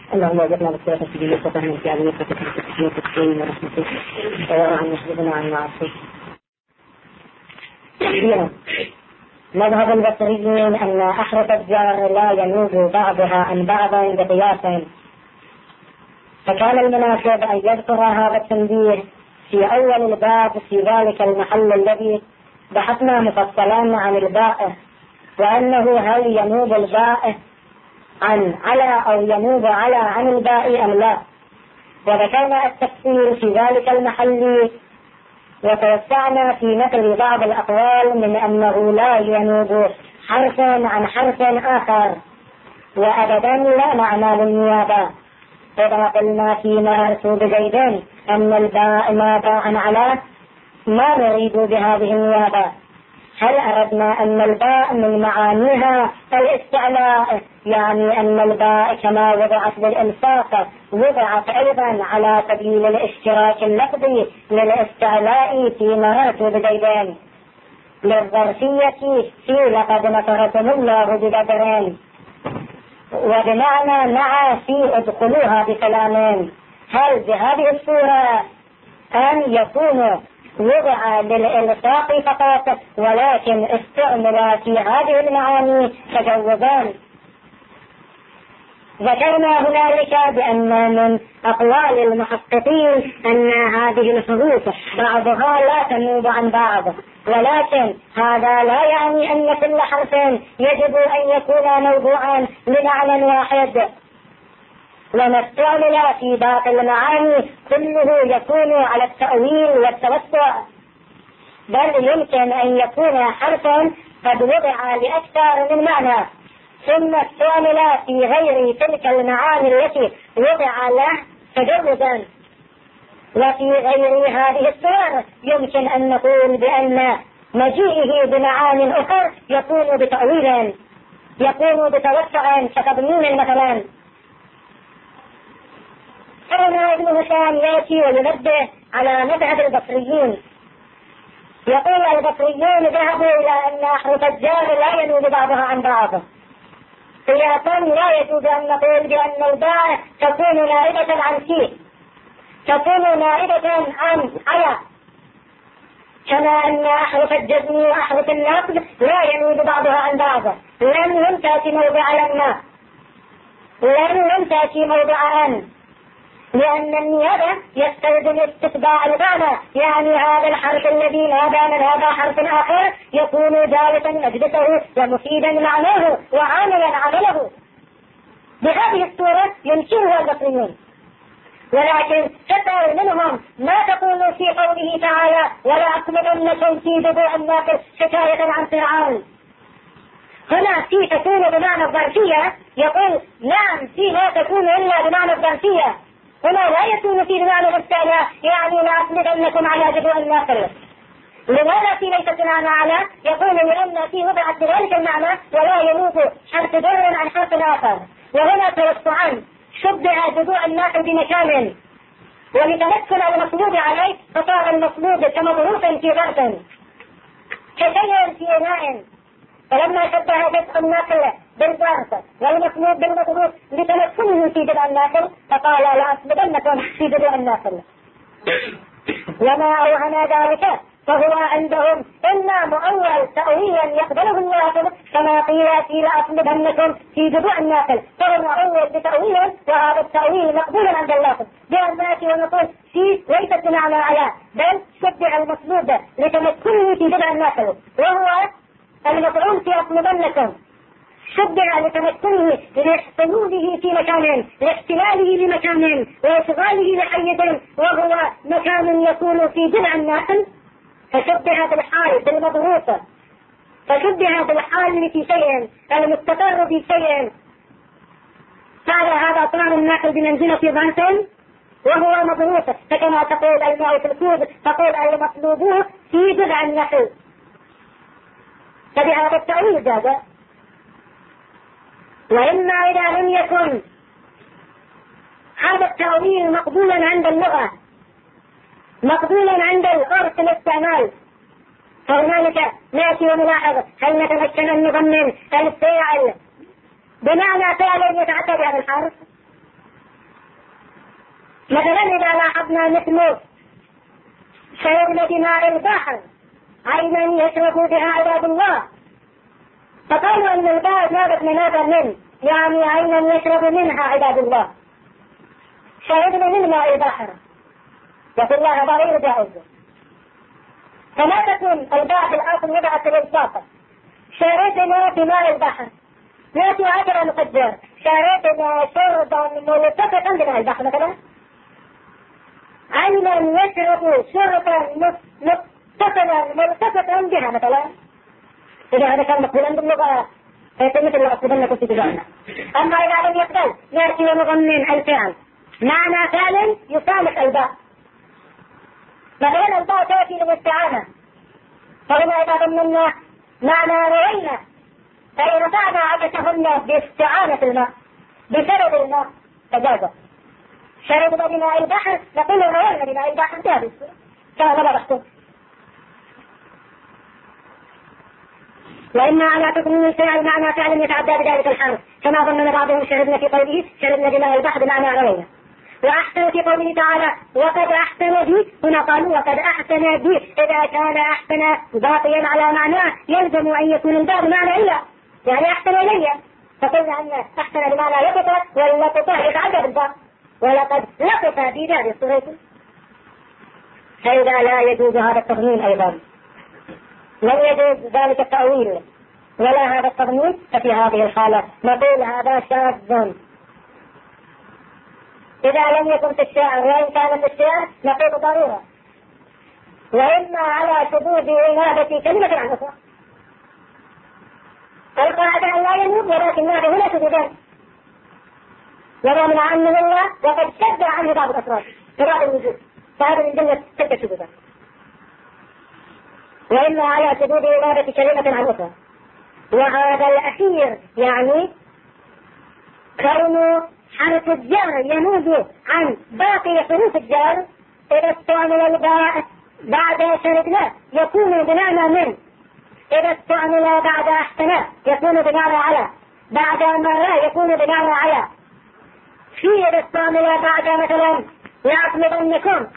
اللهم وجدنا بالسيرة السجية وفهم الكعبية وفتح التسجيل والتسجيل ورحمته ويرى عن يحببنا عن معصيه. مذهب البصريين أن أحرف الجار لا ينوب بعضها عن بعض بقياس، فكان المناسب أن يذكر هذا التنبيه في أول الباب في ذلك المحل الذي بحثنا مفصلا عن البائع، وأنه هل ينوب البائع عن على أو ينوب على عن البائع أم لا، وذكرنا التفصيل في ذلك المحل، وتوسعنا في نقل بعض الأقوال من أنه لا ينوب حرف عن حرف آخر، وأبدا لا معنى للنيابة. إذا قلنا فيما أرسو بزيدين أن الباء نابع عن على، ما نريد بهذه النيابة؟ هل أردنا أن الباء من معانيها الاستعلاء، يعني أن الباء كما وضعت للإلصاق وضعت أيضا على سبيل الاشتراك اللفظي للاستعلاء فيما أرسو بزيدين، للظرفية في لقد نصركم الله ببدر، وبمعنى مع في ادخلوها بسلامين؟ هل بهذه الصورة أن يكون وضع للإلصاق فقط ولكن استعمل في هذه المعاني تجوزان؟ ذكرنا هنالك بأن من أقوال المحققين أن هذه الحروف بعضها لا تنوب عن بعض، ولكن هذا لا يعني أن كل حرف يجب أن يكون موضوعا لمعنى واحد، وما استعمل في باقي المعاني كله يكون على التأويل والتوسع، بل يمكن أن يكون حرفا قد وضع لأكثر من معنى ثم استعمل في غير تلك المعاني التي وضع له تجردا، وفي غير هذه الصور يمكن أن نقول بأن مجيئه بمعان أخرى يكون بتأويل، يكون بتوسع كتضمين مثلا. هنا ابن هشام يأتي وينبه على مذهب البصريين، يقول البصريون ذهبوا إلى أن أحرف الجار لا ينوب بعضها عن بعض قياسا، لا يجوز أن نقول بأن الباء تكون نائبة عن فيه، تكون نائبة عن على، كما أن أحرف الجزم وأحرف النقد لا ينوب بعضها عن بعض. لم تأتي موضع لما، لم تأتي موضع أن، لأن النيابة يستلزم استتباع المعنى، يعني هذا الحرف الذي نابع من هذا حرف آخر يكون جالسا مجلسه ومفيدا معناه وعاملا عمله. بهذه الصورة ينكرها البصريون، ولكن تسأل منهم ما تقول في قوله تعالى ولا أكملنكم في جذوع الناقص حكاية عن فرعون؟ هنا في تكون بمعنى الظرفية، يقول نعم في لا تكون إلا بمعنى الظرفية، هنا لا يكون في بمعنى الاستعلاء، يعني لا أكملنكم على جذوع الناقص. لماذا في ليس بمعنى على؟ يقول لأن في وضعت بذلك المعنى ولا ينوب حرف جر عن حرف آخر، وهنا توسعا شبه جذوع الناقل بمكان، ولتمكن المطلوب عليه فصار المطلوب كمضروف في ظرف كشيء في إناء، فلما شبه جذع الناقل بالظرف والمطلوب بالمضروف لتمكنه في جذع الناقل فقال لأصبدنكم في جذوع الناقل. وما أوهنا ذلك فهو عندهم إما مؤول تأويلا يقبله الناقل كما قيل في لأصبدنكم في جذوع الناقل، فهو مؤول بتأويل، وهذا التأويل مقبول عند اللافظ، بأن نأتي ونقول في ليست بمعنى على بل شبه المطلوب لتمكنه في جذع الناقل، وهو المطعوم في أصبدنكم شبه لتمكنه لحصوله في مكان، لاحتلاله لمكان وإشغاله لحيز، وهو مكان يكون في جذع الناقل، فشبه بالحال بالمضروف، فشبه بالحال في شيء المستقر في شيء، فعلى هذا صار الناقل بمنزلة ظرف وهو مضروف، فكما تقول الماء في الكوب تقول المطلوب في جذع الناقل، فبهذا التأويل جاز. وإما إذا لم يكن هذا التأويل مقبولا عند اللغة، مقبولا عند العرف الاستعمال، فهنالك نأتي ونلاحظ هل نتمكن أن نضمن الفاعل بمعنى فعل يتعدى بهذا الحرف؟ مثلا إذا لاحظنا مثل شرب دماء البحر عينا يشرب بها عباد الله، فقالوا أن الباء نابت من هذا من، يعني عينا يشرب منها عباد الله. شربنا من ماء البحر، يقول الله هذا غير جائز. فما تكون الباء في الأصل وضعت للباطل. شربنا بماء البحر، نأتي هكذا نقدر شربنا شربا ملتفتا بماء البحر مثلا، عينا يشرب شربا ملتفتا بها مثلا. إذا هذا كان مقبولا باللغة فيكون مثل لغة قبلنا كنت تجعلنا. أما إذا لم يقبل نأتي ونضمن الفعل معنى فعل يسامح الباء. مثلا الباء تأتي للاستعانة، فهنا إذا ضمنا معنى روينا فإن رفعنا عكسهن باستعانة الماء بشرب الماء فجازة. شربنا بماء البحر نقول روينا بماء البحر جائز كما مضى بحثه. وإما على تضمين الفعل معنى فعل يتعدى بذلك الحرف، كما ظننا بعضهم شربنا في قوله شربنا بماء البحر بمعنى روينا. وأحسن في قوله تعالى وقد أحسن بي، هنا قالوا وقد أحسن بي، إذا كان أحسن باقيا على معناه يلزم أن يكون الباء بمعنى إلا، يعني أحسن إلي، فقلنا أن أحسن بمعنى لقطة، واللقطة يتعدى بالباء، ولقد لقط في دار الصغير. فإذا لا يجوز هذا التضمين أيضا، لم يجوز ذلك التأويل ولا هذا التضمين، ففي هذه الحالة نقول هذا شاذ. إذا لم يكن في الشعر وإن كان في الشعر نقول ضرورة. وإما على شذوذ إنابة كلمة عن أخرى. القاعدة أن لا ينوب، ولكن هذا هنا شذوذان، وما عنه الله وقد شد عنه بعض الأسرار تراد الوجود، فهذا من جملة ستة شذوذان. وإما على شذوذ إنابة كلمة عن أخرى. وهذا الأخير يعني كون حرف الجر ينوب عن باقي حروف الجر، إذا استعمل الباء بعد شربنا يكون بمعنى من، إذا استعمل بعد أحسن يكون بمعنى على، بعد ما يكون بمعنى على، في إذا استعمل بعد مثلا لأطلبنكم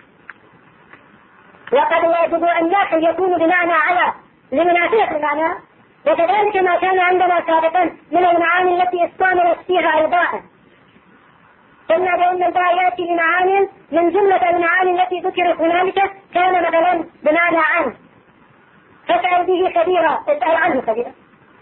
وقد يجب النحو يكون بمعنى على لمناسبة المعنى. وكذلك ما كان عندنا سابقا من المعاني التي استعملت فيها الباء، قلنا بأن الباء يأتي لمعاني من جملة المعاني التي ذكرت هنالك كان مثلا بمعنى عن، فاسأل به خبيرا، اسأل عنه خبيرا.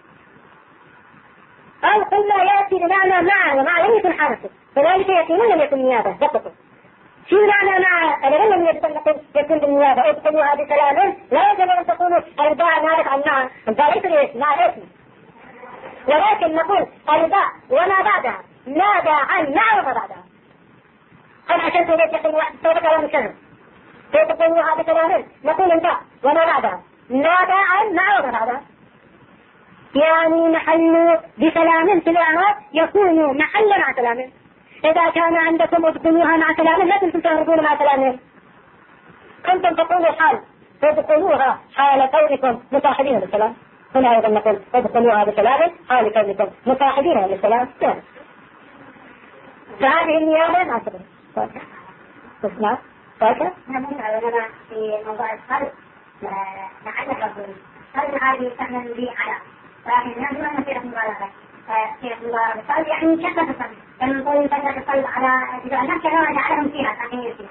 أو قلنا يأتي بمعنى مع، ومع لم يكن حرفه، فذلك يكون لم يكن نيابة دقته. في معنى مع أنا لم يكن بالنيابة، ادخلوها بسلام، لا يجب أن تكون الباء نابت عن مع، الباء ليس ليس مع اسم، ولكن نقول الباء وما بعدها نابع عن مع وما بعدها. أنا عشان تريد يقول واحد صوتك على مكانه تقولوها بسلام، نقول الباء وما بعدها نابع عن مع وما بعدها، يعني محل بسلام في الإعراب يكون محل مع سلام. إذا كان عندكم ادخلوها مع سلام لا كنتم تهربون مع سلام، كنتم تقولوا حال ادخلوها حال كونكم مصاحبين بالسلام. هنا أيضا نقول ادخلوها بسلام حال كونكم مصاحبين بالسلام. فهذه النيابة مع سلام. تسمع؟ فاكر؟ في موضوع القلب نعلق القلب هذه يستعمل به على، لكن نحن لا نصير مبالغة في مبالغة القلب، يعني كثرة القلب، لما نقول كثرة القلب على جعلنا كذا جعلهم فيها تحميل فيها،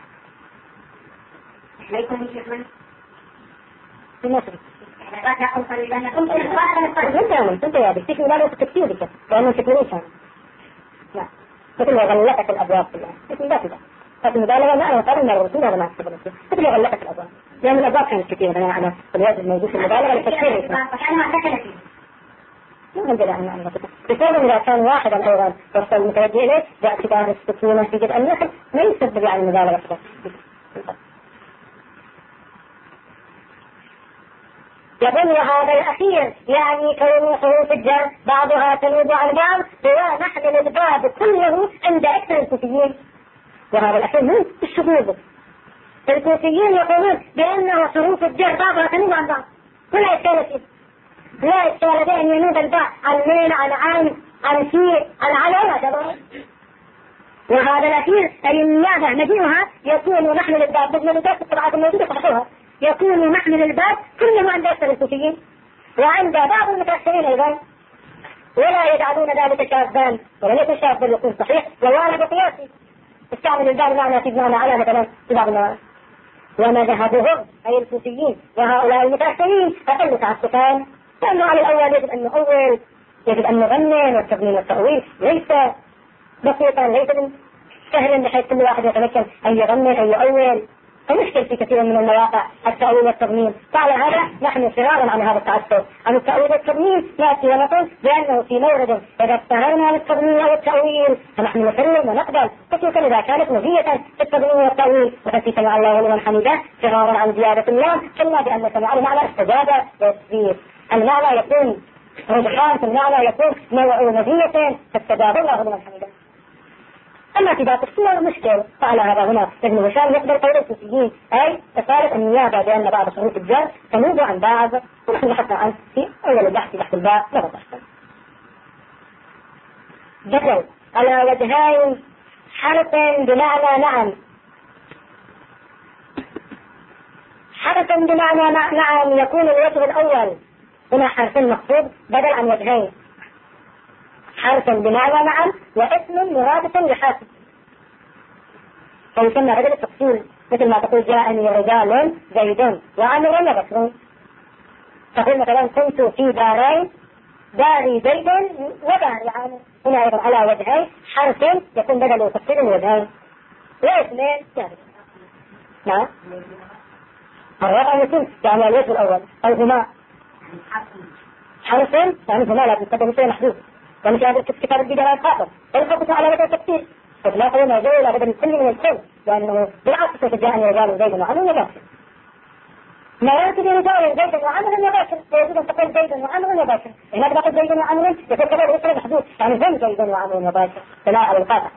لا يكون يشوف من في مصر. لا تقول قلبنا كنت انت يا بتكتب لا لا تكتب بك لأنه تكتبوش لا مثل ما غلقت الأبواب كلها مثل ذات ذا لكن المبالغة لا أنا قال إن الرسول هذا ما أكتب نفسه مثل ما غلقت الأبواب لأن الأبواب كانت كثيرة أنا في الوقت الموجود في المبالغة للتكتير فكأنها اعتقد فيه. ما عندنا أن بسبب إذا كان واحدا أيضا وصل المتوجه إليه باعتبار السكونة في جزء النحل ما يسبب يعني المبالغة فقط. يقول وهذا الأخير يعني كون حروف الجر بعضها تنوب عن بعض هو نحمل الباب كله عند أكثر الكوفيين. وهذا الأخير من الشذوذ. الكوفيين يقولون بأنه حروف الجر بعضها تنوب عن بعض ولا إشكال فيه. لا إشكال بأن ينوب الباء عن مين عن عن في عن على لا تبعه. وهذا الأخير أي المياه مجيئها يكون محمل الباب مثل الباب الطبعات الموجودة صححوها يكون محمل الباب كله عند أكثر الكوفيين وعند بعض المتأخرين أيضا ولا يجعلون ذلك شاذا ولا ليس شاذا يكون صحيح ووانا بقياسي استعمل الباب معنى في معنى على مثلا في بعض المواقع ومذهبهم أي الكوفيين وهؤلاء المتأخرين أقل تعسفان لأنه على الأول يجب أن نؤول يجب أن نغنن والتغنين والتأويل ليس بسيطا ليس سهلا بحيث كل واحد يتمكن أن يغنن أن يؤول فمشكل في كثير من المواقع التأويل والتغنين فعلى هذا نحن فرارا عن هذا التعسف عن التأويل والتغنين نأتي ونقول بأنه في مورد إذا استهرنا للتغنين أو التأويل فنحن نسلم ونقبل خصوصا إذا كانت مزية في التغنين والتأويل وفي سمع الله لمن حمده فرارا عن زيادة الله إلا بأن سمع المعنى استجاب وتثبيت المعنى يكون رجحان في المعنى يكون نوع مزية فاستجاب الله لمن حمده أما في ذات الصور مشكل فعلى هذا هنا ابن هشام يقبل قول الكوفيين أي إثارة النيابة بأن بعض شروط الجر تنوب عن بعض ونحن بحثنا عنه في أول البحث تحت الباء لا بحثا بدل على وجهين حرف بمعنى نعم حرف بمعنى نعم يكون الوجه الأول هنا حرف مخفوض بدل عن وجهين حرف بمعنى نعم واسم مرادف لحاسب فيسمى بدل التفصيل مثل ما تقول جاءني رجال زيد وعمر وبكر تقول مثلا كنت في دارين داري زيد وداري عامر هنا أيضا على وجهين حرف يكون بدل تفصيل وجهين واسمين ثالث نعم الرابع يكون يعني الوجه الأول أو هما حرف يعني هما لا تستخدم شيء محدود ومش هذا الكتاب البداية الخاطر فالخطة على بدل التفسير فلا قول ما جاء إلى بدل كل من الكل لأنه بالعكس جاءني رجال زيد وعمر وبكر مرات برجال زيد وعمر وبكر فيجب أن تقول زيد وعمر وبكر هناك بقول زيد وعمر يكون كذلك اسم محدود يعني هم زيد وعمر وبكر فلا على القاطع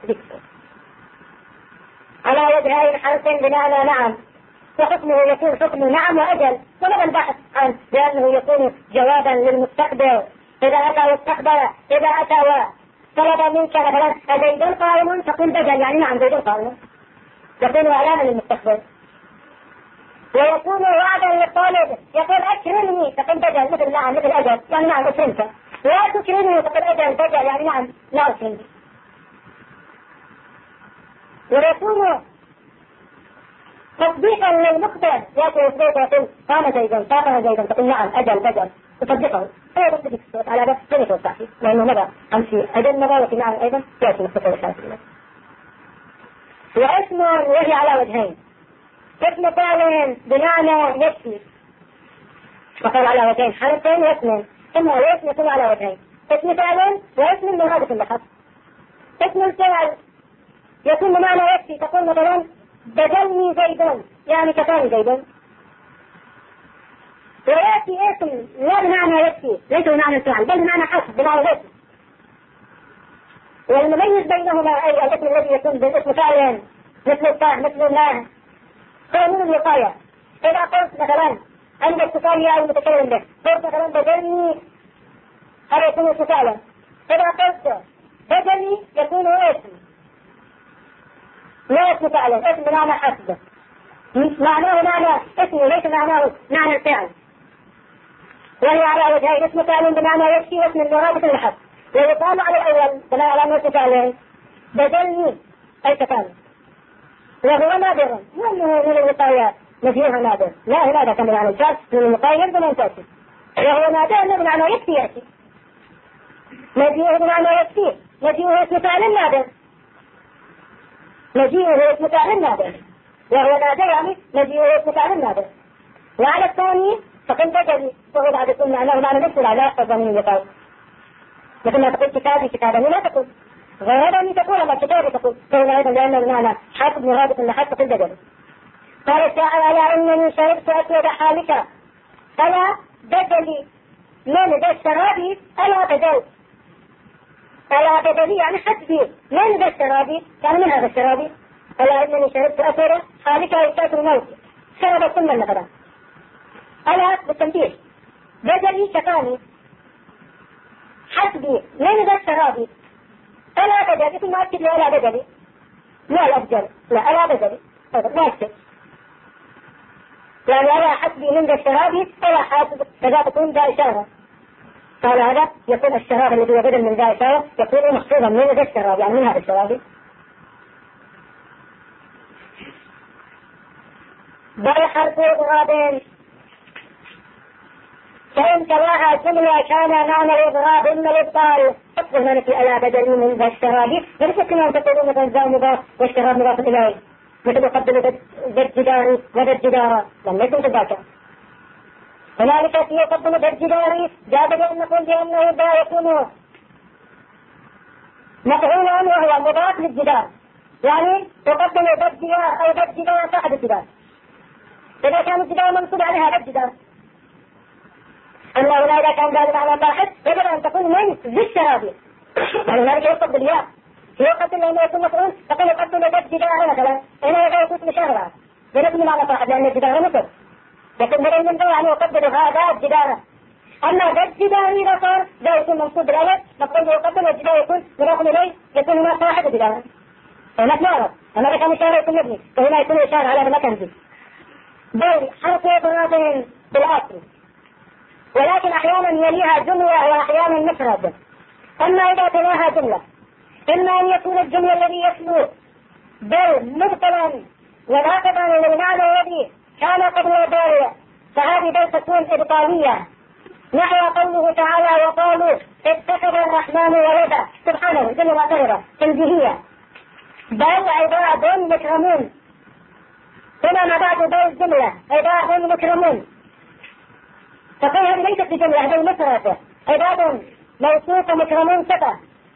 على وجهين حرف بمعنى نعم وحكمه يكون حكم نعم وأجل ولم البحث عنه لأنه يكون جوابا للمستقبل إذا أتى واستقبل إذا أتى وطلب منك مثلا زيد قائم تقول بدل يعني نعم زيد قائم يكون إعلانا للمستقبل ويكون وعدا للطالب يقول أكرمني تقول بدل مثل نعم مثل أجل يعني نعم أكرمك لا تكرمني تقول أجل بدل يعني نعم لا أكرمني ويكون تطبيقا للمقدر يأتي إثبات يقول قام زيدا قام زيدا تقول نعم أجل بدل تصدقه هذا بدك الصوت على بس لم يتوسع فيه لأنه مدى أمشي أجل مدى وفي معنى أيضا يأتي مستقر الشافعي واسم وهي على وجهين اسم فعل بمعنى يكفي وقال على وجهين حرف واسم ثم واسم يكون على وجهين اسم فعل واسم مرادف اللحظ اسم الفعل يكون بمعنى يكفي تقول مثلا بدلني زيد يعني كفاني زيد ويأتي اسم لا بمعنى يكفي ليس بمعنى الفعل بل بمعنى حسب بمعنى الاسم والمميز بينهما أي الاسم الذي يكون بالاسم فعلا مثل الطاع مثل الله قانون الوقاية إذا قلت مثلا عند السؤال أو المتكلم به قلت مثلا بدلني هذا يكون اسم فعلا إذا قلت بدلني يكون اسم لا اسم فعلا اسم بمعنى حسب معناه معنى اسم ليس معناه معنى الفعل وهي على وجهين اسم فعل بمعنى يكفي واسم المرادف للحسب ويقال على الأول بناء على أنه اسم فعل بدلني أي كفاني وهو نادر وأنه من الوقايات نفيها نادر لا هذا كما معنى الفعل من الوقاية بمعنى تأتي وهو نادر بمعنى يكفي يأتي نجيه بمعنى يكفي نجيه اسم فعل نادر نجيه اسم فعل نادر وهو نادر يعني نجيه اسم فعل نادر وعلى الثاني فقل بدلي وهو بعد كل معناه معنى نفس العلاقة الضمين اللقاء مثل ما تقول كتابي كتابني لا تقول غيرني تقول أما كتابي تقول فهو أيضا لأن المعنى حسب مرادف اللحظ تقول بدلي قال الشاعر على أنني شربت أسود حالك ألا بدلي من ذا الشرابي ألا بدل ألا بدلي يعني حسبي من ذا الشرابي يعني من هذا الشرابي ألا أنني شربت أسود حالك يستاثر الموت شرب السنة مثلا ألا بالتنبيه بدلي شفاني حسبي من ذا الشرابي ألا بدلي ثم أكد له ألا بدلي لا الأفجر، لا ألا بدل لا يكتب، يعني ألا حسبي من ذا الشراب ألا حاسب كذا تكون ذا إشارة. قال هذا يكون الشراب الذي يبدل من ذا إشارة يكون محفوظا من ذا الشراب، يعني من هذا الشراب. بل حرف إضراب فإن تلاها جملة كان معنى الإضراب إما الإبطال حفظ الملك ألا بدل من ذا الشراب. ليس كما أن تقولون مثلا ذا مضاف والشراب مضاف إليه، مثل يقدم ذا الجدار وذا الجدار، لم يكن كذاك. هنالك في يقدم ذا الجدار جاب أن نقول بأنه ذا يكون مفعولا وهو مضاف للجدار، يعني يقدم ذا الجدار أو ذا الجدار صاحب الجدار. إذا كان الجدار منصوب عليها ذا الجدار، أما هنا إذا كان ذلك على واحد يجب أن تكون من ذي الشراب، يعني ذلك يقصد بالياء. يقصد لأنه يكون مفعول فقد يقصد ذا الجدار مثلا، هنا إذا يكون مشاربة بنبني على صاحب لأن الجدار مصر، لكن هنا من ذا يعني يقدر هذا الجدار. أما ذا الجدار إذا صار ذا يكون منصوب بالألف نقول يقدم الجدار يكون مضاف إليه يكون هنا صاحب الجدار، هناك معرض. أما إذا كان إشارة يكون مبني فهنا يكون إشارة على المكان ذي. بل حرف إضراب بالأصل، ولكن أحيانا يليها جملة وأحيانا مفرد. أما إذا تلاها جملة إما أن يكون الجملة الذي يتلو بل مبطلا وناقضا للمعنى الذي كان قبل بل، فهذه بل تكون إبطالية، نحو قوله تعالى وقالوا اتخذ الرحمن ولدا، سبحانه جل وعلا تنزيهية. بل عباد مكرمون، هنا ما بعد بل جملة عباد مكرمون، فقال هذه ليست بجملة، هذه مفردة، عباد موصوفة مكرمون صفة.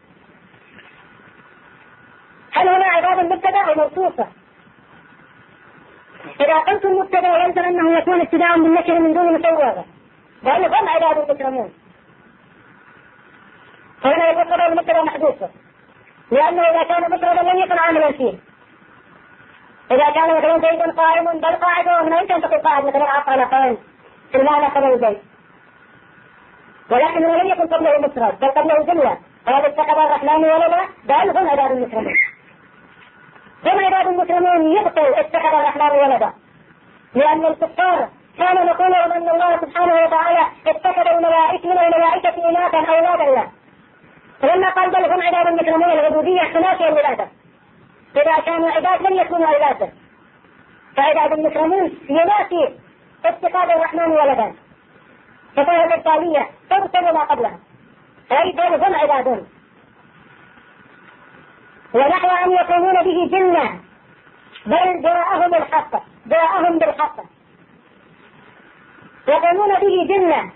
هل هنا عباد مبتدأ أو موصوفة؟ إذا قلت المبتدأ يلزم أنه يكون ابتداء بالنكرة من دون مسوغة، لأن هم عباد مكرمون، فهنا يقول المبتدأ محذوفة، لأنه إذا كان مفردا لم يكن عاملا فيه. إذا كان مثلا زيد قائم بل قاعد، ومن أين تقول قاعد مثلا عقل قائم في المعنى قبل زيد، ولكن لم يكن قبله مفرد بل قبله جملة، قال اتخذ الرحمن ولدا، بل هم عباد مكرمون. هم عباد مكرمون يبطل اتخذ الرحمن ولدا، لأن الكفار كانوا يقولون أن الله سبحانه وتعالى اتخذ الملائكة من الملائكة إناثا أولادا له، فلما قال بل هم عباد مكرمون العبودية تنافي الولادة، إذا كانوا عباد لم يكونوا عبادا، فعباد المكرمون ينافي اتخاذ الرحمن ولدا، ففهد التالية تبطل ما قبلها، أي بل هم عباد. ونحو أن يكونون به جنة، بل جاءهم الحق، جاءهم بالحق، يكونون به جنة،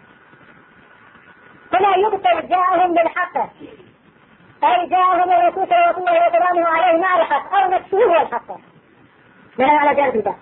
فلا يبطل جاءهم بالحق، أي جاءهم الرسول صلى الله عليه وسلم عليه مع الحق أو نفسه الحق، من على جانبه.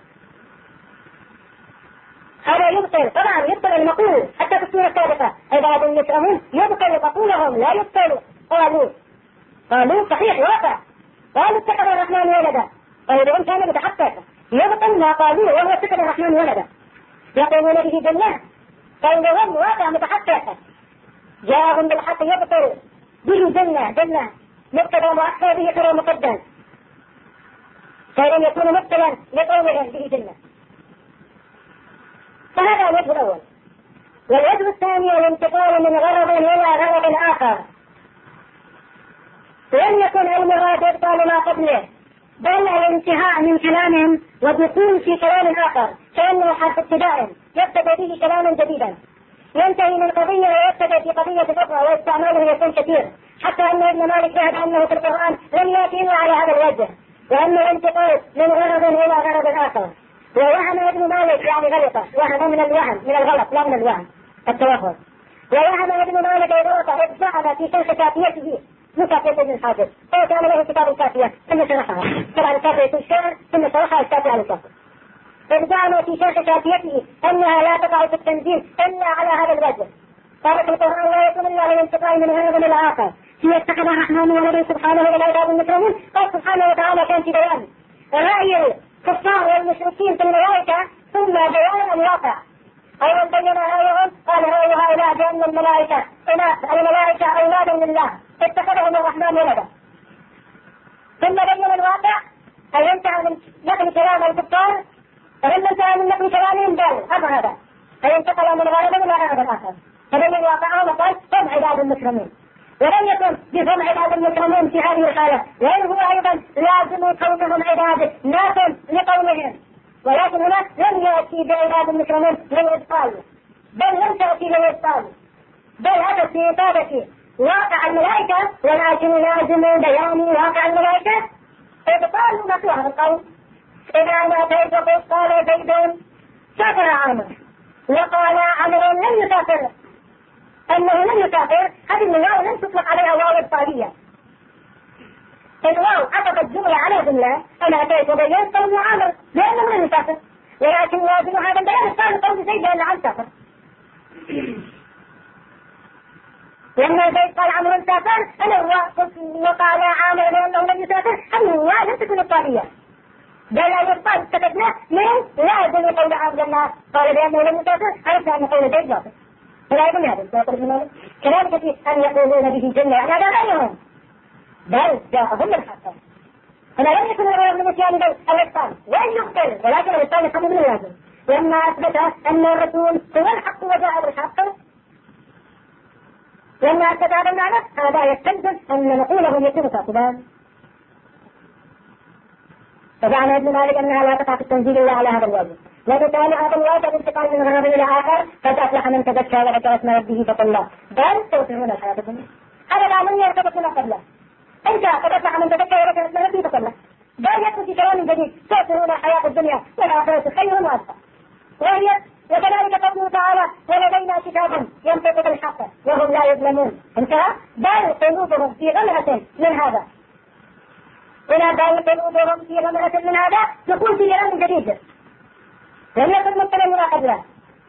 هذا يبطل، طبعا يبطل المقول حتى في السورة السابقة عباد مكرمون يبطل مقولهم، لا يبطل قالوا صحيح واقع، قالوا اتخذ الرحمن ولدا، طيب إن كان متحقق يبطل ما قالوا وهو اتخذ الرحمن ولدا، يقولون به جنة، فإنهم واقع متحقق جاءهم بالحق يبطل به جنة مبتدا مؤخر به خبر مقدم، فإذا يكون مبتلا لقولهم به جنة. فهذا الوجه الأول. والوجه الثاني الانتقال من غرض إلى غرض آخر، لم يكن المراد إبطال ما قبله بل الانتهاء من كلام والدخول في كلام آخر، كأنه حرف ابتداء يبتدأ به كلاما جديدا، ينتهي من قضية ويبتدأ في قضية أخرى واستعماله يكون كثير، حتى أن ابن مالك شهد أنه في القرآن لم يأتي إلا على هذا الوجه، وأن الانتقال من غرض إلى غرض آخر. ووهم ابن مالك يعني غلطة، وهم من الوهم من الغلط لا من الوهم التوهم. ووهم ابن مالك غلطة ابدعنا في شرح كافيته مكافية ابن الحاجب، هو كان له كتاب الكافية ثم شرحها، طبعا الكافية يكون شرح ثم شرحها الكافية على الكافية. ابدعنا في شرح كافيته أنها لا تقع في التنزيل إلا على هذا الوجه، قالت القرآن لا يكون إلا للانتقال من غرض إلى آخر، هي اتخذ الرحمن ولدا سبحانه والعباد المكرمون، قال سبحانه وتعالى كان في بيان رأي الكفار والمشركين في الملائكة ثم بيان الواقع. أولا بين رأيهم قال رأي هؤلاء بأن الملائكة أولادا لله اتخذهم الرحمن ولدا، ثم بين الواقع أن ينتهى من نقل كلام الكفار فلما انتهى من نقل كلامهم قالوا هذا فينتقل من غرض إلى غرض آخر فلما واقعهم وقال هم عباد المكرمين ولم يكن بهم عباد المكرمين في هذه الحالة وإن هو أيضا لازم كونهم عباد ناس لقومهم ولكن هنا لم يأتي بعباد المكرمين للإبطال بل لم تأتي للإبطال بل هذا في إطابة واقع الملائكة ولكن لازم بيان واقع الملائكة إبطال ما في هذا القول إذا ما أتيت قال زيد سافر عامر وقال عمر لم يسافر أنه لم يسافر هذه الواو لم تطلق عليها واو إبطالية الواو عطفت جملة على جملة أنا أتيت وبينت قول عامر لأنه لم يسافر ولكن لازم هذا البيان الثاني قول زيد لأنه عن سافر لما زيد قال عمر سافر أنا وقال عامر لأنه لم يسافر هذه الواو لم تكن إبطالية بل الإبطال استفدنا من لازم قول عامر لما قال بأنه لم يسافر أليس أن قول زيد باطل فلا يكون هذا السيطر من مالك كلام كثير أن يقولون به جملة يعني هذا غيرهم بل جاءهم الحق هنا لم يكن الغير من نسيان الإبطال وإن يقتل ولكن الإبطال يقوم من اللازم لما أثبت أن الرسول هو الحق وجاء بالحق لما أثبت هذا المعنى هذا يستلزم أن نقوله يكون كاذبا فزعم ابن مالك أنها لا تقع في التنزيل إلا على هذا الواجب وبالتالي هذا الواجب الانتقال من غرض إلى آخر قد أفلح من تزكى وذكر اسم ربه فصلى بل توفرون الحياة الدنيا هذا لا من يرتبط من قبله أنت قد أفلح من تزكى وذكر اسم ربه فصلى بل يكون في كلام جديد توفرون الحياة الدنيا والآخرة خير وأبقى وهي وكذلك قوله تعالى ولدينا كتاب ينطق بالحق وهم لا يظلمون انتهى بل قلوبهم في غمرة من هذا إلى بل قلوبهم في غمرة من هذا يكون في كلام جديد لم يكن مطلع ما قبله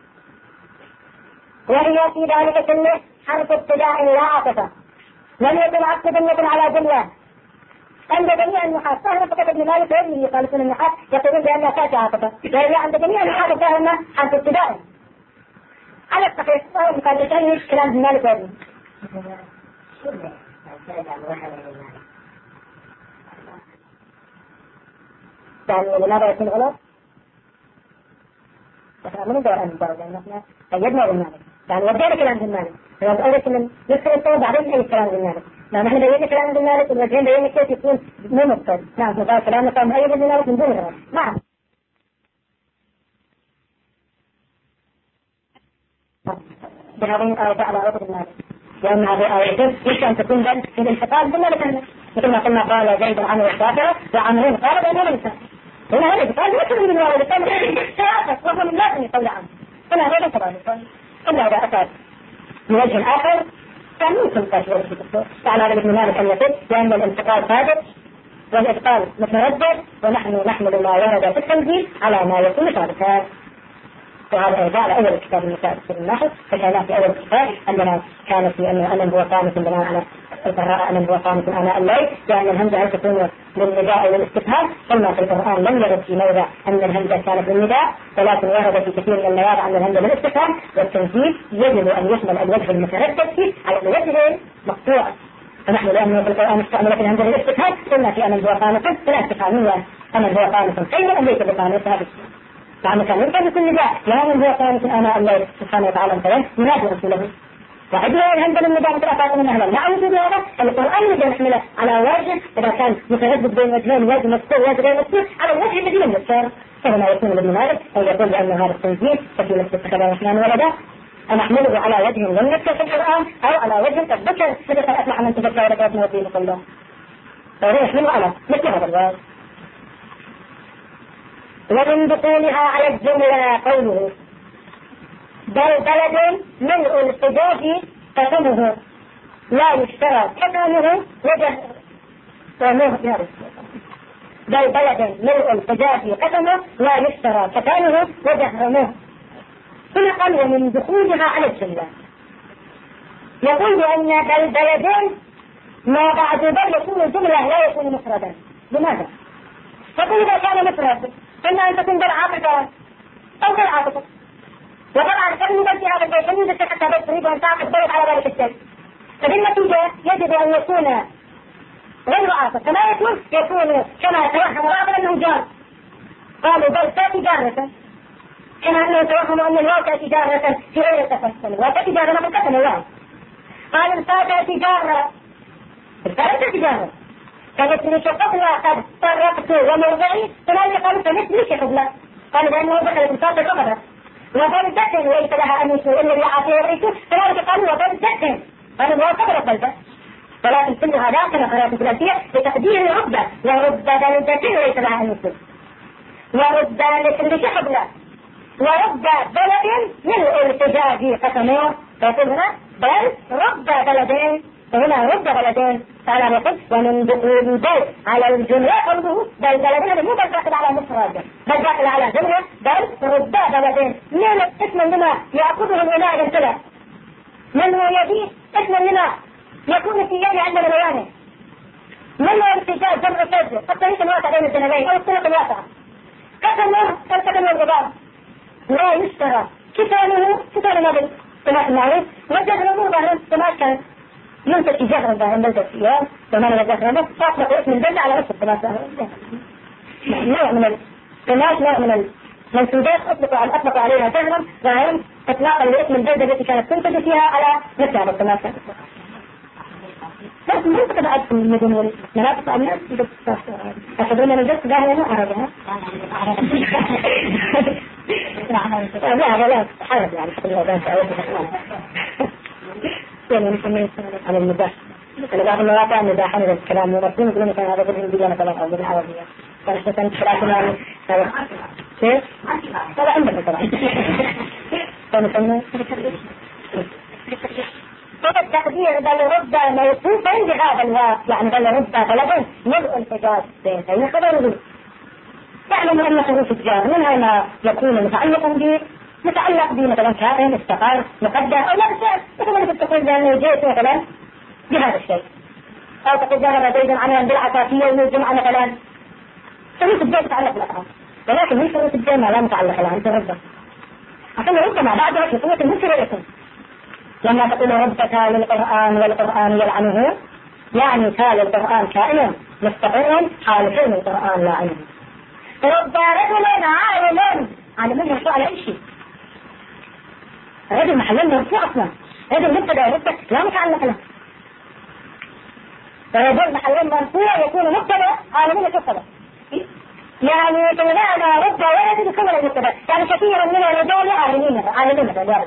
وهي في ذلك كله حرف ابتداء لا عاطفة لم يكن عطف بنية على جملة عند جميع النحاة فهنا فقط ابن مالك وابنه يخالفون النحاة يقولون بأنها تأتي عاطفة وهي عند جميع النحاة فهنا حرف ابتداء على الصحيح وهو مقالتين كلام ابن مالك وابنه يعني لماذا يكون غلط؟ نحن من دور أن نضرب لأن نحن قيدنا بالمالك يعني وجهنا كلام بالمالك أولا كنا ندخل الصوت بعدين أي كلام بالمالك نعم نحن بينا كلام بالمالك والوجهين بينا كيف يكون مو مقصد نعم نقال كلامنا قام أي بالمالك من دون غير نعم بهذه الآية على عقد المالك لأن هذه الآية يمكن أن تكون بل في الانتقال بالمالك مثل ما قلنا قال زيد عمرو السافرة وعمرين قال بأنه ليس هنا هذا قال يكون من الوالد قال سياسة وهو من لازم يقول عنه هنا هذا كذلك إلا إذا أتى من وجه آخر فممكن تشعر في الدكتور فعلى هذا ابن مالك أن يقول لأن الانتقال ثابت والإبطال متردد ونحن نحمل ما ورد في التنزيل على ما يكون ثابتا وهذا إرجاع على أول الكتاب النساء في النحو فكان في أول الكتاب أننا كان في أن هو قامت بناء على القراءة أن هو قامت آناء الليل لأن الهمزة هل تكون للنداء والاستفهام قلنا في القرآن لم يرد في موضع أن الهمزة كانت للنداء ولكن ورد في كثير من المواضع أن الهمزة للاستفهام والتنزيل يجب أن يحمل الوجه المتردد فيه على الوجه مقطوع فنحن لأنه في القرآن استعملت الهمزة للاستفهام قلنا في أن هو قامت فلا استفهامية أن هو قامت خير أم ليس بقامت هذا فعما كان يمكن يكون نداء لا من هو قامت آناء الليل سبحانه وتعالى مثلا ينادي رسوله وعدنا الهمزة للنداء مثل أفاق من أهلا لا وجود هذا القرآن يجب نحمله على وجه إذا كان متردد بين وجهين وجه مكسور وجه غير مكسور على الوجه الذي لم يكسر فهنا يكون ابن مالك أو يقول بأن هذا التنزيل ففي نفس اتخذ الرحمن ولدا أنحمله على وجه لم يكسر في القرآن أو على وجه قد ذكر فلقد أفلح من تذكر ولقد نبيه صلى الله فهو يحمله على مثل هذا الوجه ومن دخولها على الجملة قوله بل بلد ملء الحجاج قسمه لا يشترى كتمه وجهه بل بلد ملء الحجاج قسمه لا يشترى كتمه وجهه ثم قال ومن دخولها على الجملة يقول بأن بل بلدين ما بعد بل يكون الجملة لا يكون مفردا لماذا؟ فقل إذا كان مفرد إما أن تكون بالعاطفة أو غير عاطفة وطبعا كم في هذا البيت لم يوجد حتى بيت تريد أن تعقد بيت على ذلك الشيء فبالنتيجة يجب أن يكون غير عاطف، فما يكون كما توهم بعض أنه جار. قالوا بل تأتي جارة، كما أنه توهم أن الواو تأتي جارة في غير التفصل، وتأتي جارة مقدمة الواو. قال الفاء تأتي جارة، الفاء تأتي جارة، كانت لك قبلها قد طرقت وموضعي، فلا قالوا فمثلك قبلها، قالوا بأنه دخلت الفاء قبلها. وبل دخل ليس لها أنس إلا العافية والريس، فلا قالوا وبل دخل، قالوا الواو قبل البلدة. ولكن كلها داخل قراءة الثلاثية بتقدير ربة، ورب بلدة ليس لها أنس، ورب مثلك قبلها، ورب بلد من الارتجاج قسمه، فيقول هنا بل رب بلدين، فهنا رب بلدين. تعالى يقول ومن دخول بل على الجملة قوله بل بلدين، مو بل داخل على مفرد، بل داخل على جملة، بل رب بلدين. من اسم لما يأخذه الإناء الامتلاء، من هو يبيه اسم لما يكون في يد عندنا بيانه، من هو ارتجاج جمع سجل الطريق الواسع بين الجنبين أو الطرق الواسعة، قسمه كالقدم والغبار لا يشترى، كتابه كتاب نبي كما المعروف، وجهر موضع كما كان ينتج جهر بها البلدة فيها، وما لا جهر فأطلق اسم البلدة على نفس التماسة. نوع من التماس، نوع من المنسوبات أطلق عليها جهرا، وهم إطلاقا لاسم البلدة التي كانت تنتج فيها على نفس هذا التماسة. بس ما تبقى أدخل المدن والمناطق الناس أخذون من الجسد ظاهرة ما أعرفها. لا لا حرج يعني حق الأذان يعني نسميه على المزاح. أنا بعض المواقع المزاح عن الكلام ممثل يقولون مثلا هذا بدل البيانة كلام أو بدل العربية. فنحن ثلاثة يعني كيف؟ هذا عندنا طبعا. فنحن التقدير بل رب موصوفا بهذا الواقع، يعني بل رب بلد ملء الحجاز بين خبره. تعلم أن حروف الجار منها ما يكون متعلقا به، متعلق به مثلا كائن استقر مقدر أو لا بشيء، مثلا تقول بأنه جيت مثلا بهذا الشيء، أو تقول ذهب زيد عملا بالعساسية ويجمع مثلا. حروف الجار تتعلق بالأفعال، ولكن من حروف الجار ما لا متعلق لها أنت ربك، عشان ربما بعدها في قوة المنكر لما تقول ربك للقرآن والقرآن يلعنه، يعني كان القرآن كائنا مستقر حال كون القرآن لاعنه. رب رجل عالم مرفوع على اي شيء، رجل محل مرفوع اصلا، رجل مبتدا ربك لا متعلق له، فرجل محل مرفوع يكون مبتدا عالم مبتدا، يعني تنادى رب ولد كما المبتدا، يعني كثيرا من الرجال عالمين مثلا.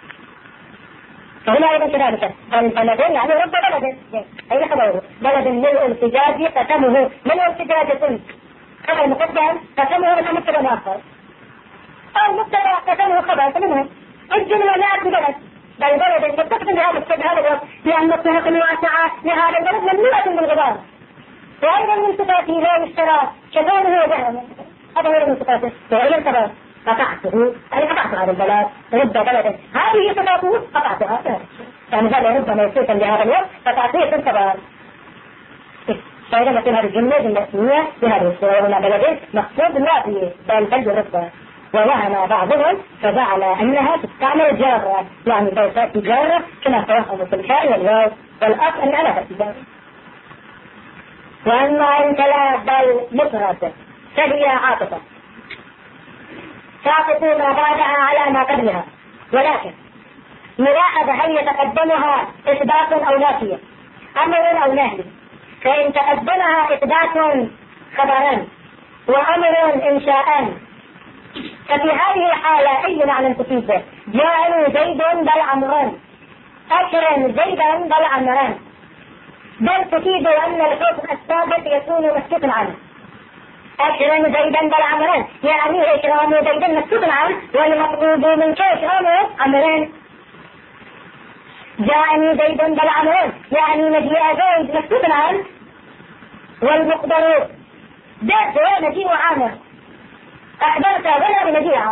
فهنا أيضا كذلك فالبلدين يعني رب بلد، أين خبره بلد ملء الفجاج قسمه، ملء الفجاج خبر مقدم قسمه من مبتدا مؤخر، أو مبتدا قسمه خبر، فمنهم الجملة لا بلد بل بلد يستخدم بهذا الوقت لأن الطرق الواسعة لهذا البلد ممنوعة بالغبار، وأيضا من صفاته لا يشترى شبابه وجهه، هذا هو من صفاته وإلى الخبر قطعته، أي قطعت هذا البلد رب بلد، هذه صفاته قطعتها، يعني هذا رب موصوفا بهذا الوقت قطعته في الخبر. فإذا مثل هذه الجملة جملة اسمية بهذه الصورة وهنا بلدين مقصود لا فيه بل بلد رب، ووهم بعضهم فجعل أنها تستعمل جارة، يعني بل تأتي جارة كما توهم في الكاء والواو، والأصل أنها لا تأتي جارة. وأما إن لا بل مفرد فهي عاطفة تعطف ما بعدها على ما قبلها، ولكن ملاحظة هل يتقدمها إثبات أو نافية، أمر أو نهي، فإن تقدمها إثبات خبرا وأمر إنشاء ففي هذه الحالة أي معنى تفيده؟ جاء زيد بل عمران، أكرم زيدا بل عمران، بل تفيد أن الحكم السابق يكون مسكوتا عنه. أكرم زيدا بل عمران يعني إكرام زيدا مسكوتا عنه، والمطلوب منك إكرام عمران. جاءني زيد بل عمران يعني مجيء زيد مسكوتا عنه، والمقدر جاء مجيء عامر، أخبرت ولا بمجيئها،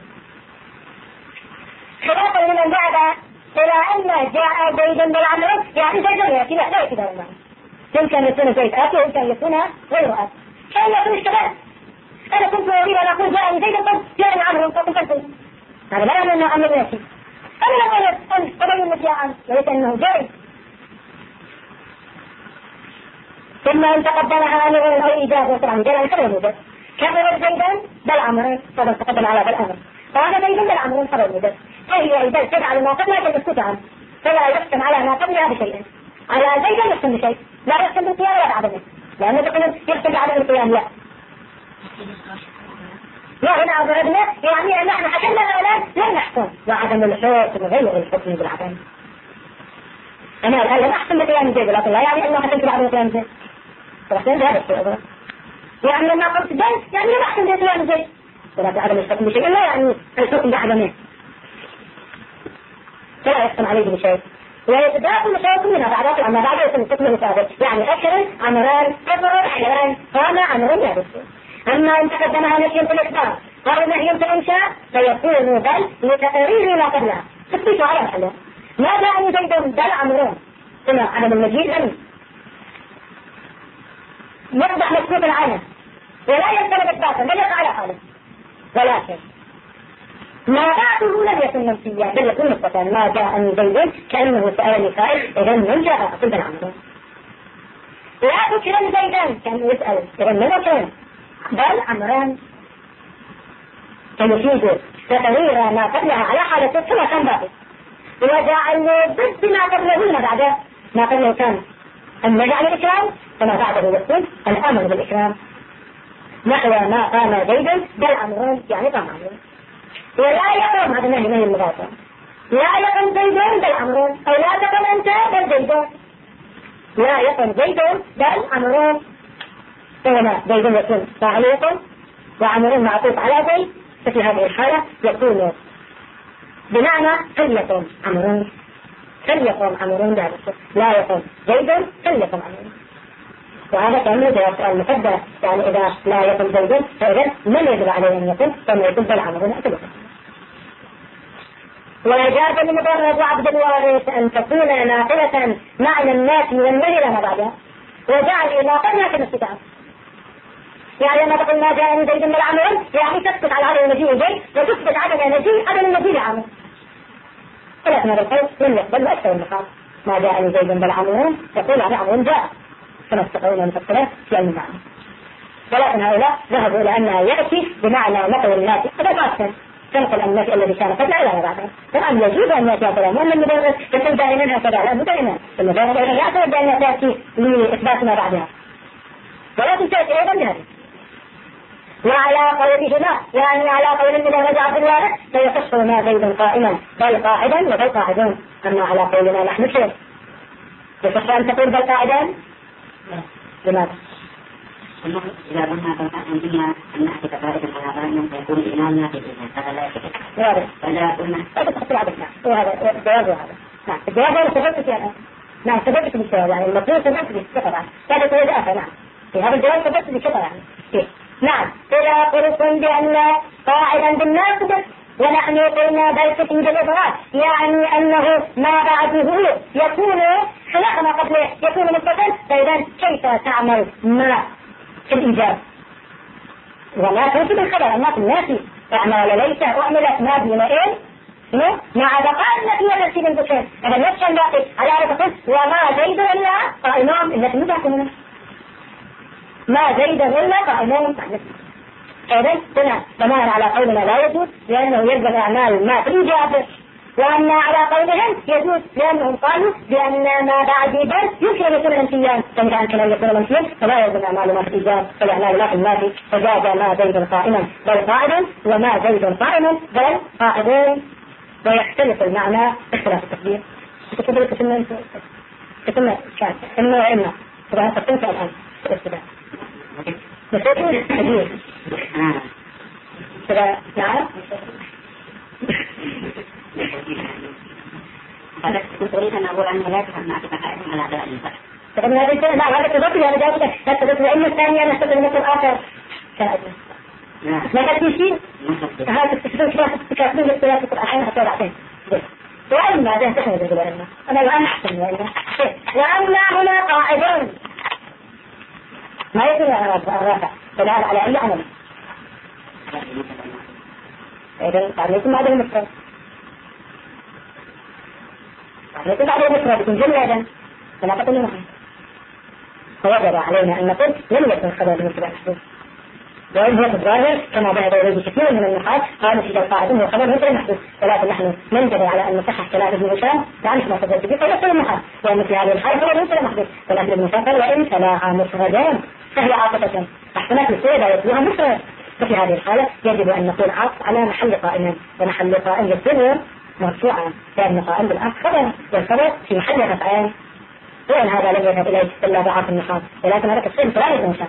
خلافا لمن بعد إلى أن جاء زيد بل عمران يعني زيد يأتي، لا يأتي بل عمران، يمكن أن يكون زيد آتي ويمكن أن يكون غير آتي، كأن يكون اشتباه. أنا كنت أريد أن أقول جاءني زيد بل جاءني عمرو فقلت هذا لا يعني أنه عمرو يأتي، أنا لم أقل تبين مجيئا وليس أنه جاء. ثم إن تقدمها أمر أو إيجاب طبعا جاء خبر موجب كبر زيدا بل عمرا طبعا تقدم على بالأمر فهذا زيدا بل عمرا خبر موجب فهي إذا تجعل ما قبلها تسكت عنه فلا يحكم على ما قبلها بشيء على زيدا يحكم بشيء لا يحكم بالقيام ولا بعدمه لأنه تقول يحكم بعدم القيام لا هنا أضربنا يعني أن نحن حكمنا الأولاد لم نحكم وعدم الحكم غير الحكم بالعدم أنا الآن لم أحكم بقيام زيد لكن لا يعني أنه حكمت بعدم قيام زيد فأحسن بهذا الشيء أضرب يعني لما قلت زيد يعني لم أحكم بقيام زيد ولكن عدم الحكم بشيء لا يعني الحكم بعدمه فلا يحكم عليه بشيء ويتداخل مشاكل منها بعد أما بعد يكون الحكم مثابت يعني أشهر عمران كبر حيوان قام عمران يابس أما إن تقدمها نفي في الإخبار أو نهي في الإنشاء فيكون بل لتقرير ما قبلها تثبيت على محله ما جاء أن زيد بل عمران ثم عدم المجيء لم يوضح مسكوت العالم ولا يستند الباطل بل يقع على حاله ولكن ما بعده لم يكن منسيا بل يكون نقطة ما جاء أن زيد كأنه سأل قائل إذا من جاء أقول بل عمران لا تكرم زيدا كأنه يسأل إذا من أكرم بل عمران فيفيد تغيير ما قبلها على حالته كما كان باقي وجعل ضد ما قبله ما بعده ما قبله كان النجع الإكرام فما بعده يكون الأمر بالإكرام نحو ما قام زيدا بل عمران يعني قام عمران ولا يقوم هذا نهي من المغاطة لا يقوم زيدا بل عمران أو لا تقوم أنت بل زيدا لا يقوم زيدا بل عمران فهنا زيد يكون فاعلية وعمر معطوف على زيد ففي هذه الحالة يكون بمعنى فليكن عمرون فليكن عمرون لا يكون زيد فليكن عمرون وهذا كان جواب سؤال مقدر يعني إذا لا يكون زيد فإذا من يجب عليه أن يكون فما يكون بل عمرون أكله ويجاب المضرب عبد الوارث أن تكون ناقلة معنى الناس والنهي لما بعدها وجعل ناقلها كالاستطاعة يعني لما تقول ما جاء من زيد من العمل يعني تثبت على عدم المجيء زيد وتثبت عدم المجيء لعمل ولكن هذا القول لم يقبل أكثر النقاط ما جاء من زيد من العمل تقول عن عمل جاء كما استقرون المفكرات في علم المعنى ولكن هؤلاء ذهبوا إلى أنها يأتي بمعنى نقل الناس فقط تنقل الناس الذي كان قد لا إله بعدها طبعا يجوز أن يأتي كلام وأن المدرس يكون دائما هكذا لا دائما المدرس يعتقد بأن تأتي لإثبات ما بعدها ولكن تأتي أيضا بهذا وعلى قولهما يعني على قول من رجع عبد الوارث فيصح ما زيد قائما بل قاعدا وبل قاعدون أما على قولنا نحن شيء يصح أن تقول بل قاعدا لماذا؟ إذا قلنا أنتنا أن نأتي كفائدة على غيرنا فيكون الإمام في الإمام هذا لا يصح واضح فإذا قلنا تحط العبد وهذا الجواب هذا نعم الجواب هذا سببت يعني نعم سببت بالسبب يعني المطلوب سببت بالسبب هذا سبب آخر نعم في هذا الجواب سببت بالسبب يعني نعم إذا قلتم بأن قاعدا بالناقض ونحن قلنا بل تفيد الإضرار يعني أنه ما بعده يكون خلاف ما قبله يكون مستقل فإذا كيف تعمل ما في الإيجاب وما تنسب الخبر الناس الناسي أعمال ليس أعملت ما دون إيه مع بقاء التي ترتيب البشر هذا نفس الباقي على أن وما زيد إلا قائمون إلا في المتاكمين ما زيد إلا قائمون إذن هنا بناء على قولنا لا يجوز لأنه يلزم أعمال ما في الإيجاب وأن على قولهم يجوز لأنهم قالوا بأن ما بعد بل يمكن أن يكون الانسيان فإذا أمكن أن يكون الانسيان فلا يلزم أعمال ما في الإيجاب فالأعمال لا في الماضي فجاز ما زيد قائما بل قاعد وما زيد قائم بل قاعدون ويختلف المعنى اختلاف التقدير تقدر تسمى كان إنه علمنا فبها تقدمت الآن في الاستداء نسيتوا التقدير كذا نعم كنت أريد أن أقول أنه لا تفهم معك فقائد على أداء الإنسان فقد هذا الشيء لا هذا تضبط هذا جاوبك لا تضبط العلم الثاني نستطيع المثل الآخر ما قد شيء هذا تستخدم كافلين الاختلاف في الأحيان حتى بعدين وأما ده تحمل الجبال أنا الآن أحسن وأما هنا قاعدون ما يكون الرافع فالآن على أي عمل إذن تعليكم بعد المفرد تعليكم بعد المفرد يكون جملة إذن فلا تقول لهم فوجب علينا أن نقول لم يكن خبر من اتباع المحدود. وإن هي تتظاهر كما ذهب إليه كثير من النحاة قالوا في القاعدة أنه خبر مثل المحدود، ولكن نحن ننتبه على أن نصحح كلام ابن هشام لأنه ما تفضل به فيصل النحاة، وأن في هذه الحالة خبر مثل المحدود، ولكن ابن هشام قال وإن تلاها مفردان فهي عاطفة أحسنت السيدة يتلوها مفرد، ففي هذه الحالة يجب أن نقول عطف على محل قائم، ومحل قائم يكون مرفوعا لأن قائم بالعطف خبر، والخبر في محل رفعان، وأن هذا لم يذهب إليه إلا ضعاف النحاة، ولكن هذا تفصيل كلام ابن هشام.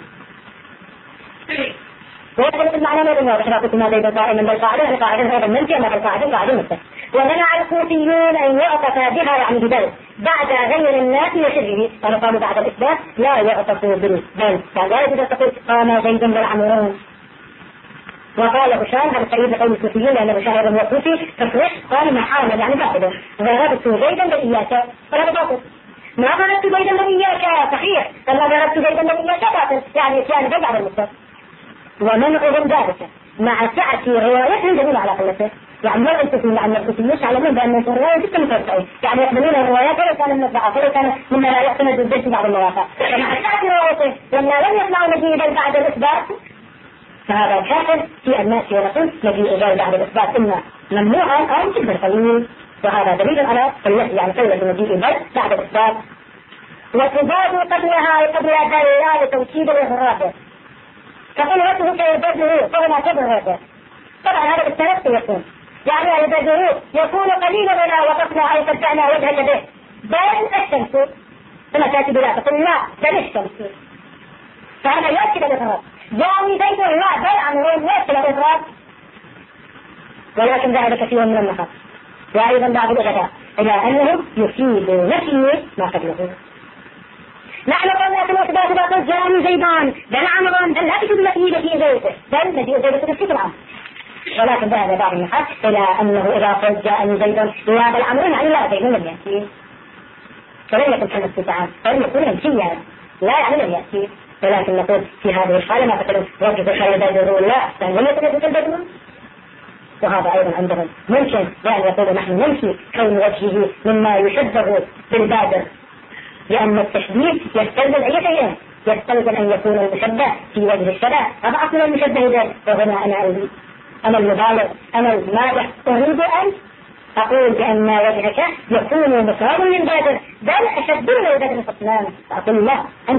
ويختلف المعنى ما بين واضح رابط ما بين قائما بالقاعدة القاعدة هذا المنفي أما بالقاعدة قاعدة مثل. ومنع الكوفيون أن يعطف بها يعني ببل بعد غير الناس وشبهه، قالوا بعد الإثبات لا يعطف بل يعني لا يجب أن تقول قام زيد والعمرون. وقال هشام هذا سيد قول الكوفيين لأن هشام هذا هو كوفي تصريح قال محامد يعني باطل ضربت زيدا بإياك فهذا باطل. ما ضربت زيدا بإياك صحيح، فما ضربت زيدا بإياك باطل يعني إتيان زيد على المستوى. ومنعهم ذلك مع سعة روايتهم دليل على قلته، يعني ما ينتفون لأن الكتبية يعلمون بأن الرواية جدا متوسعين، يعني يقبلون الروايات ولو كان من الضعف ولو كان مما لا يعتمد الجد في بعض المواقع، فمع سعة روايته لما لم يطلعوا مجيئا بعد الإثبات فهذا الحاصل في الناس يقول مجيء بعد الإثبات إما ممنوعا أو جدا قليل، وهذا دليل على قلة يعني قلة مجيء بعد الإثبات. وتضاد قبلها قبل ذلك توكيد الإغراض فقلته كيبدله فهنا كبر. طبعا هذا بالتنفس يكون يعني يبدله يكون قليلا ولا وقفنا أي فتحنا وجه به بل الشمس ثم تأتي بلا تقول لا بل الشمس، فهذا يؤكد الإغراض يعني زيد لا بل عمرين يؤكد الإغراض، ولكن ذهب كثير من النقاط وأيضا بعض الأدباء إلى أنه يفيد نفي ما قبله. نحن قلنا في الأثبات باطل جاءني زيدان بل عمران بل لا تجد مفيدة في زيده بل مجيء زيدة في الفكرة، ولكن ذهب بعض النحاة إلى أنه إذا قلت جاءني زيدان لا بل عمران يعني لا زيد لم يأتي فلن يكن كما استطاعت فلن يكون منفيا لا يعني لم يأتي، ولكن نقول في هذه الحالة ما تقول وجد خلال بدر لا لم يكن يجد البدر، وهذا أيضا عندهم ممكن بأن يقول نحن نمشي كون وجهه مما يشبه بالبادر، لأن التشبيه يستلزم أي شيء، يستلزم أن يكون المشبه في وجه الشبه أضعف من المشبه ذلك، وهنا أنا المبالغ أنا المادح أريد أن أقول بأن وجهك يكون مصابا للبادر بل أشبه للبادر فصلان، فأقول لا أنت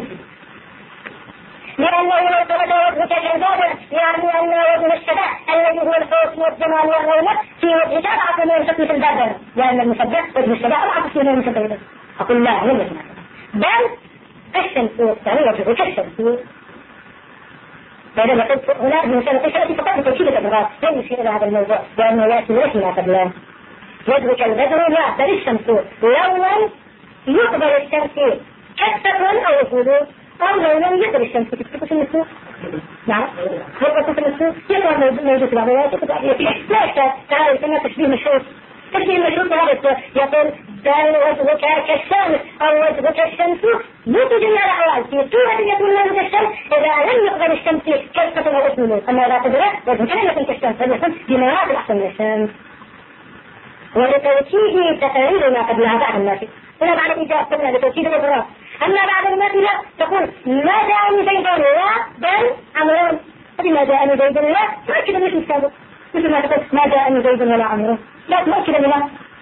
لأنه لو ثبت وجهك كالبادر يعني أن وجه الشبه الذي هو الحسن والجمال والرونق في وجهك أضعف من الحسن في البادر، لأن المشبه وجه الشبه أضعف من المشبه، أقول لا لم يسمع بل الشمس يعني وجهك الشمس. فإذا قلت هنا المسألة التي فقط بتوكيد الإبراز لن يشير إلى هذا الموضوع لأنه يأتي وحي ما قبله وجهك البدر لا بل الشمس لولا يقبل الشمس كثة أو يقول أو لولا يقبل الشمس تكتب في النسوء نعم يقبل في النسوء يقبل موجود في العضوات لا يحتاج تعالى يسمى تشبيه مشروط تشبيه مشروط هذا يقول بل وجهك كالشمس أو وجهك الشمس يوجد جميع الأحوال في صورة يكون وجه الشمس إذا لم يقبل الشمس كثة أو أسمه، أما إذا قدرت وجهك لم يكن كالشمس بل يكون بمراتب أحسن من الشمس. ولتوكيد تقارير ما قبلها بعد الناس هنا بعد الإجابة قلنا لتوكيد الإبراز، أما بعد الناس لا تقول ما جاءني زيد لا بل عمران، ما جاءني زيد لا تؤكد مش السابق مثل ما تقول ما جاءني زيد ولا عمران لا تؤكد لا،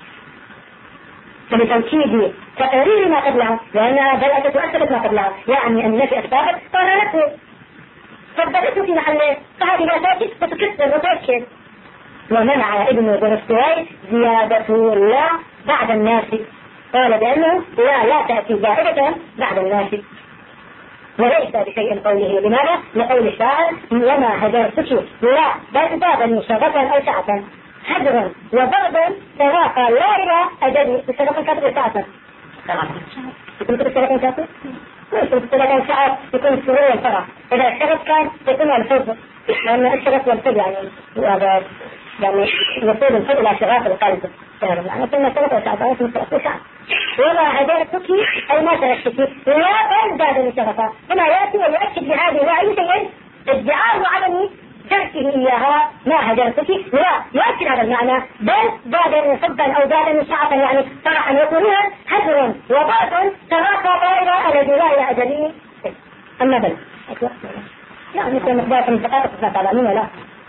فلتوكيد تقارير ما قبلها لأنها بل تؤكد ما قبلها يعني أن في أسبابك قررته فبدأته في محله فهذه لا تأكد فتكسر وتأكد. ومنع ابن بنستوي زيادة لا بعد الناس قال بأنه لا تأتي زائدة بعد الناس وليس بشيء قوله لماذا؟ لقول الشاعر وما هجرتك لا بل بابا شغفا أو سعة هجرا وضربا سراقا لا إلى أجل بسرقا كاتب سعة يكون بسرقا كاتب؟ بسرقا سعة يكون السرور والفرح، إذا الشغف كان يكون الفرد لأن الشغف والفرد يعني يعني يصير الفرد إلى شغاف القلب يعني كنا سرقا سعة سعة وما هجرتك أي ما تركتك لا بل زاد شغفا هنا يأتي ويؤكد بهذه لا أي شيء ادعاء عدم تركه إياها ما هجرتك لا يؤكد هذا المعنى بل زاد حبا أو زاد سعة يعني فرحا يقولون هجر وضعف تراك طائرة الذي لا إلى أجله أما بل لا مثل مقدار من دقائق تعلمون لا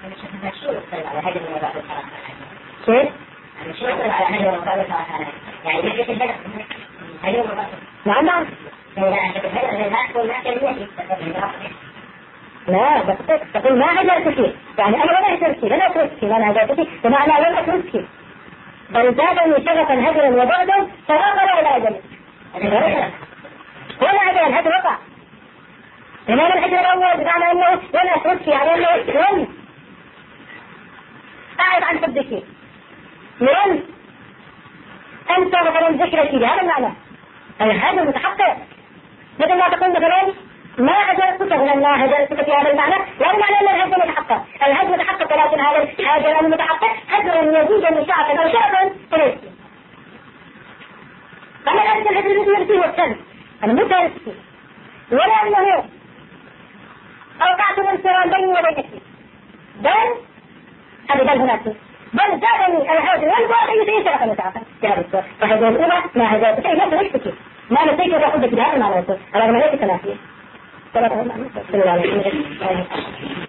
كيف؟ نعم لا بس تقول ما هجرت فيه يعني أنا ولا هجرت فيه لا أترك فيه ولا هجرت فيه بمعنى لم أترك فيه بل زادني شغفا هجرا وبعدا فغفر ولا أجل ولا أجل الهجر وقع إمام الهجر الأول بمعنى أنه ولا أترك فيه يعني أنه لم أعرض عن حبك لم أنت مثلا ذكرك بهذا المعنى الهجر متحقق مثل ما تقول مثلا ما هجرتك من ما هجرتك في هذا المعنى لا معنى أن الهجر متحقق الهجر متحقق ولكن هذا الهجر المتحقق هجر يزيد من شعفا أو شعفا فليس فأنا لا أجل الهجر الذي يرسيه والسلم أنا مو تارسي ولا أنه أوقعت الانصرام بيني وبينك بل هذا بل هناك بل زادني الهجر والبعد يسير شعفا وشعفا في هذا الصور فهجر الأولى ما هجرتك أي نفس نفسك ما نسيت وأخذك بهذا المعنى على ما ليس تنافيه.